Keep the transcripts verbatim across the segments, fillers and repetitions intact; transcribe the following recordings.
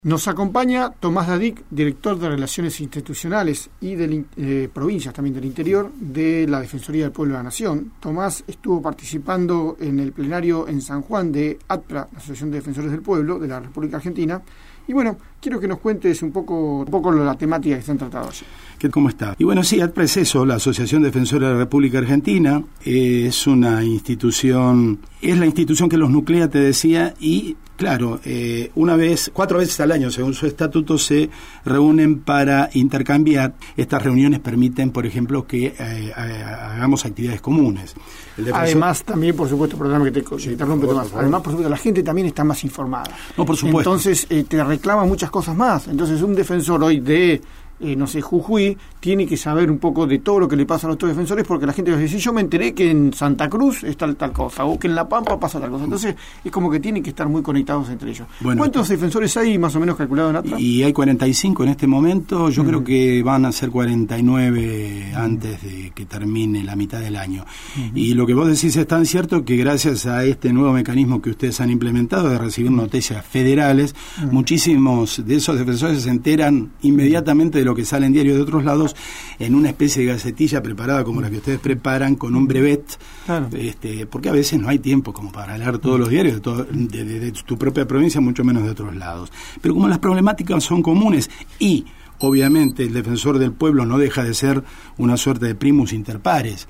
Nos acompaña Tomás Dadic, director de Relaciones Institucionales y de eh, provincias también del interior de la Defensoría del Pueblo de la Nación. Tomás estuvo participando en el plenario en San Juan de ATPRA, la Asociación de Defensores del Pueblo de la República Argentina. Y bueno, quiero que nos cuentes un poco, un poco la temática que se han tratado allí. ¿Cómo está? Y bueno, sí, ATPRA es eso, la Asociación Defensora de la República Argentina. Eh, es una institución, es la institución que los nuclea, te decía, y claro, eh, una vez, cuatro veces al año, según su estatuto, se reúnen para intercambiar. Estas reuniones permiten, por ejemplo, que eh, hagamos actividades comunes. El defensor... Además, también, por supuesto, perdóname que te, sí, te interrumpe, Tomás. Por Además, por supuesto, la gente también está más informada. No, por supuesto. Entonces, eh, te reclama muchas cosas más. Entonces, un defensor hoy de... Eh, no sé, Jujuy, tiene que saber un poco de todo lo que le pasa a los otros defensores, porque la gente va a decir, yo me enteré que en Santa Cruz está tal, tal cosa, o que en La Pampa pasa tal cosa. Entonces, es como que tienen que estar muy conectados entre ellos. Bueno, ¿cuántos defensores hay más o menos calculados en ATPRA? Y hay cuarenta y cinco en este momento, yo uh-huh. creo que van a ser cuarenta y nueve uh-huh. antes de que termine la mitad del año. Uh-huh. Y lo que vos decís es tan cierto que gracias a este nuevo mecanismo que ustedes han implementado de recibir noticias federales, uh-huh. muchísimos de esos defensores se enteran inmediatamente de lo que sale en diario de otros lados en una especie de gacetilla preparada como la que ustedes preparan con un brevet, claro. este, porque a veces no hay tiempo como para leer todos los diarios de, todo, de, de, de tu propia provincia, mucho menos de otros lados. Pero como las problemáticas son comunes y obviamente el defensor del pueblo no deja de ser una suerte de primus inter pares,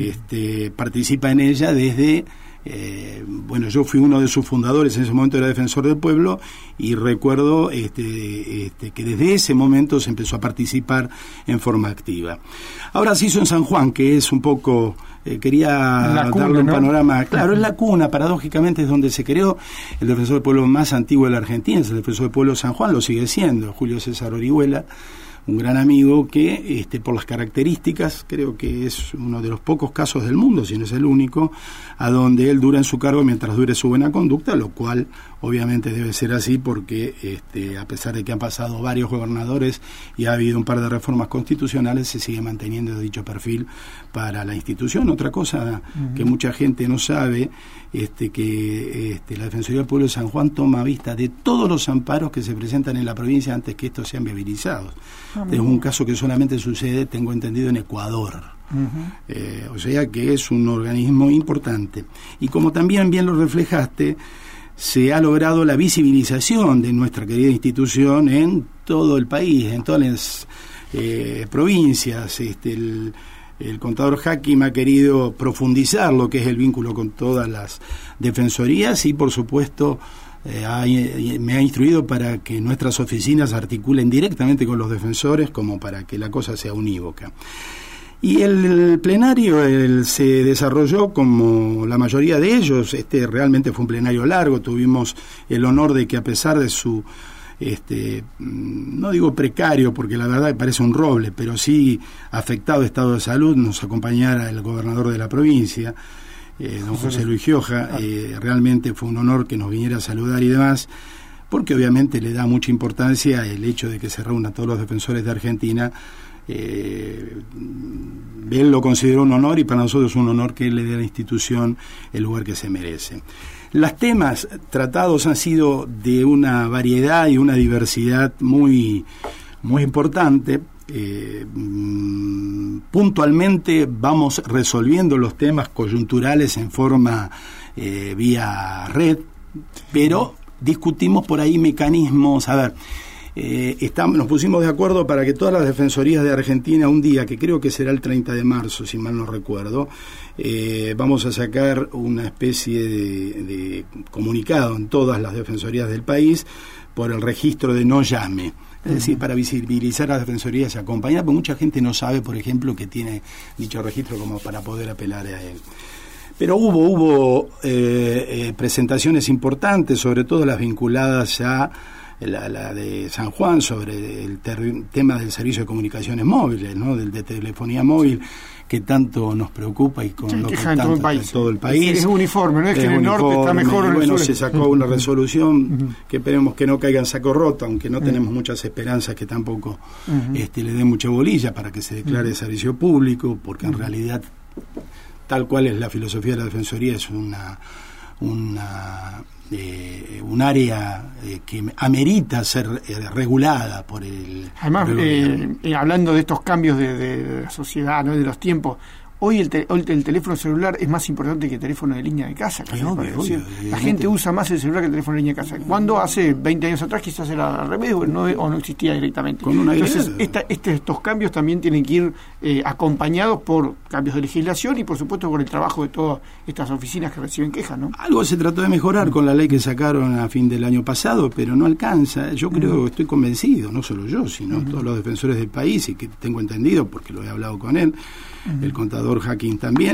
este, participa en ella desde... Eh, bueno, yo fui uno de sus fundadores, en ese momento era defensor del pueblo, y recuerdo este, este, que desde ese momento se empezó a participar en forma activa. Ahora se hizo en San Juan, que es un poco, eh, quería cuna, darle un ¿no? panorama, claro, es la cuna, paradójicamente es donde se creó el defensor del pueblo más antiguo de la Argentina, es el defensor del pueblo de San Juan, lo sigue siendo, Julio César Orihuela, un gran amigo que, este, por las características, creo que es uno de los pocos casos del mundo, si no es el único, a donde él dura en su cargo mientras dure su buena conducta, lo cual obviamente debe ser así porque, este, a pesar de que han pasado varios gobernadores y ha habido un par de reformas constitucionales, se sigue manteniendo dicho perfil para la institución. Otra cosa uh-huh. que mucha gente no sabe, este, que este, la Defensoría del Pueblo de San Juan toma vista de todos los amparos que se presentan en la provincia antes que estos sean viabilizados. Es un caso que solamente sucede, tengo entendido, en Ecuador. Uh-huh. Eh, o sea que es un organismo importante. Y como también bien lo reflejaste, se ha logrado la visibilización de nuestra querida institución en todo el país, en todas las eh, provincias. Este, el, el contador Hakim ha querido profundizar lo que es el vínculo con todas las defensorías y, por supuesto, Eh, ha, me ha instruido para que nuestras oficinas articulen directamente con los defensores como para que la cosa sea unívoca. Y el, el plenario el, se desarrolló como la mayoría de ellos. Este realmente fue un plenario largo, tuvimos el honor de que a pesar de su este no digo precario porque la verdad me parece un roble, pero sí afectado estado de salud, nos acompañara el gobernador de la provincia, Eh, don José Luis Gioja. Eh, realmente fue un honor que nos viniera a saludar y demás, porque obviamente le da mucha importancia el hecho de que se reúnan todos los defensores de Argentina. Eh, él lo consideró un honor y para nosotros es un honor que él le dé a la institución el lugar que se merece. Los temas tratados han sido de una variedad y una diversidad muy, muy importante. Eh, puntualmente vamos resolviendo los temas coyunturales en forma eh, vía red, pero discutimos por ahí mecanismos. A ver, eh, estamos, nos pusimos de acuerdo para que todas las defensorías de Argentina un día, que creo que será el treinta de marzo, si mal no recuerdo, eh, vamos a sacar una especie de, de comunicado en todas las defensorías del país por el registro de no llame. Es decir, para visibilizar a las defensorías y acompañar, porque mucha gente no sabe, por ejemplo, que tiene dicho registro como para poder apelar a él. Pero hubo hubo eh, eh, presentaciones importantes, sobre todo las vinculadas a la, la de San Juan, sobre el ter- tema del servicio de comunicaciones móviles, ¿no? Del de telefonía móvil, que tanto nos preocupa y con sí, lo que tanto todo el país. todo el país. Es, es uniforme, no es, es que en el norte está mejor. Y en bueno, el sur. se sacó una resolución uh-huh. que esperemos que no caiga en saco roto, aunque no uh-huh. tenemos muchas esperanzas que tampoco uh-huh. este, le dé mucha bolilla para que se declare uh-huh. servicio público, porque en uh-huh. realidad, tal cual es la filosofía de la Defensoría, es una, una eh, un área eh, que amerita ser eh, regulada por el... Además, por el eh, eh, hablando de estos cambios de, de, de la sociedad, ¿no?, de los tiempos, hoy el, te, hoy el teléfono celular es más importante que el teléfono de línea de casa. Ay, obvio, obvio, la gente usa más el celular que el teléfono de línea de casa. Cuando hace veinte años atrás quizás era al revés o no, o no existía directamente. Con una Entonces, esta, este, estos cambios también tienen que ir eh, acompañados por cambios de legislación y, por supuesto, por el trabajo de todas estas oficinas que reciben quejas, ¿no? Algo se trató de mejorar con la ley que sacaron a fin del año pasado, pero no alcanza. Yo creo, uh-huh. estoy convencido, no solo yo, sino uh-huh. todos los defensores del país, y que tengo entendido, porque lo he hablado con él, uh-huh. el contador Hacking también,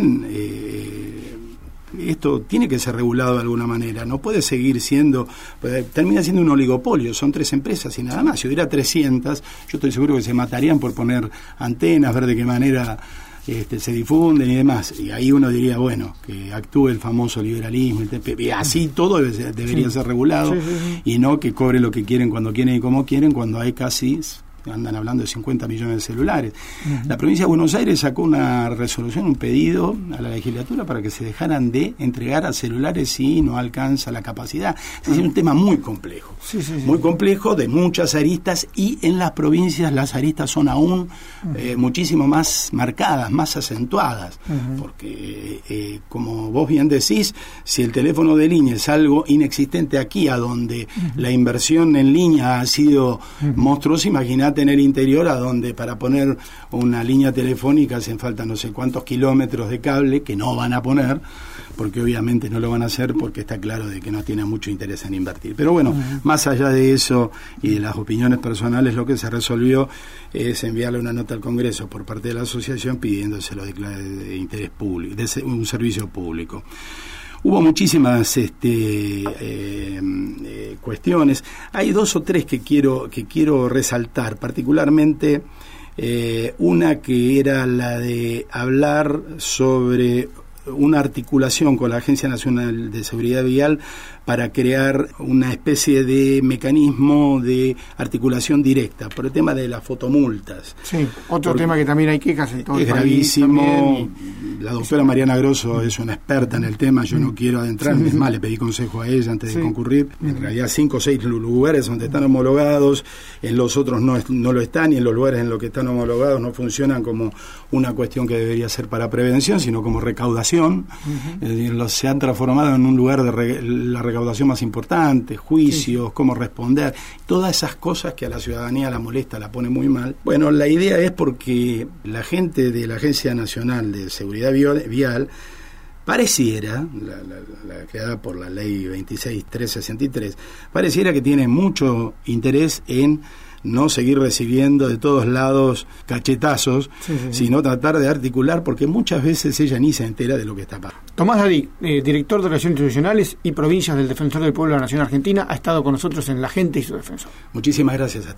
eh, esto tiene que ser regulado de alguna manera, no puede seguir siendo, pues, termina siendo un oligopolio, son tres empresas y nada más. Si hubiera trescientas, yo estoy seguro que se matarían por poner antenas, ver de qué manera este, se difunden y demás, y ahí uno diría, bueno, que actúe el famoso liberalismo, el T P P, y así todo debe, debería sí. ser regulado, sí, sí, sí. y no que cobre lo que quieren cuando quieren y como quieren, cuando hay casi... andan hablando de cincuenta millones de celulares. Uh-huh. La provincia de Buenos Aires sacó una resolución, un pedido a la legislatura para que se dejaran de entregar a celulares si no alcanza la capacidad. Es decir, uh-huh. un tema muy complejo, sí, sí, sí. muy complejo, de muchas aristas, y en las provincias las aristas son aún uh-huh. eh, muchísimo más marcadas, más acentuadas, uh-huh. porque eh, como vos bien decís, si el teléfono de línea es algo inexistente aquí, a donde uh-huh. la inversión en línea ha sido uh-huh. monstruosa, imagínate en el interior, a donde para poner una línea telefónica hacen falta no sé cuántos kilómetros de cable que no van a poner, porque obviamente no lo van a hacer, porque está claro de que no tienen mucho interés en invertir. Pero bueno, uh-huh. más allá de eso y de las opiniones personales, lo que se resolvió es enviarle una nota al Congreso por parte de la asociación pidiéndoselo de, de interés público, de un servicio público. Hubo muchísimas este, eh, eh, cuestiones. Hay dos o tres que quiero que quiero resaltar, particularmente eh, una que era la de hablar sobre una articulación con la Agencia Nacional de Seguridad Vial para crear una especie de mecanismo de articulación directa por el tema de las fotomultas. Sí, otro Porque tema que también hay quejas en todo el país. Es gravísimo. La doctora Mariana Grosso es una experta en el tema, yo no quiero adentrarme, es más, le pedí consejo a ella antes de sí. concurrir. En realidad cinco o seis lugares donde están homologados, en los otros no, no lo están, y en los lugares en los que están homologados no funcionan como una cuestión que debería ser para prevención, sino como recaudación. Uh-huh. Es decir, los, se han transformado en un lugar de re, la recaudación más importante, juicios, sí. cómo responder, todas esas cosas que a la ciudadanía la molesta, la pone muy mal. Bueno, la idea es porque la gente de la Agencia Nacional de Seguridad Vial pareciera, la, la, la creada por la ley veintiséis mil trescientos sesenta y tres, pareciera que tiene mucho interés en no seguir recibiendo de todos lados cachetazos, sí, sí, sino tratar de articular, porque muchas veces ella ni se entera de lo que está pasando. Tomás Dadic, eh, director de Relaciones Institucionales y Provincias del Defensor del Pueblo de la Nación Argentina, ha estado con nosotros en La Gente y su Defensor. Muchísimas gracias a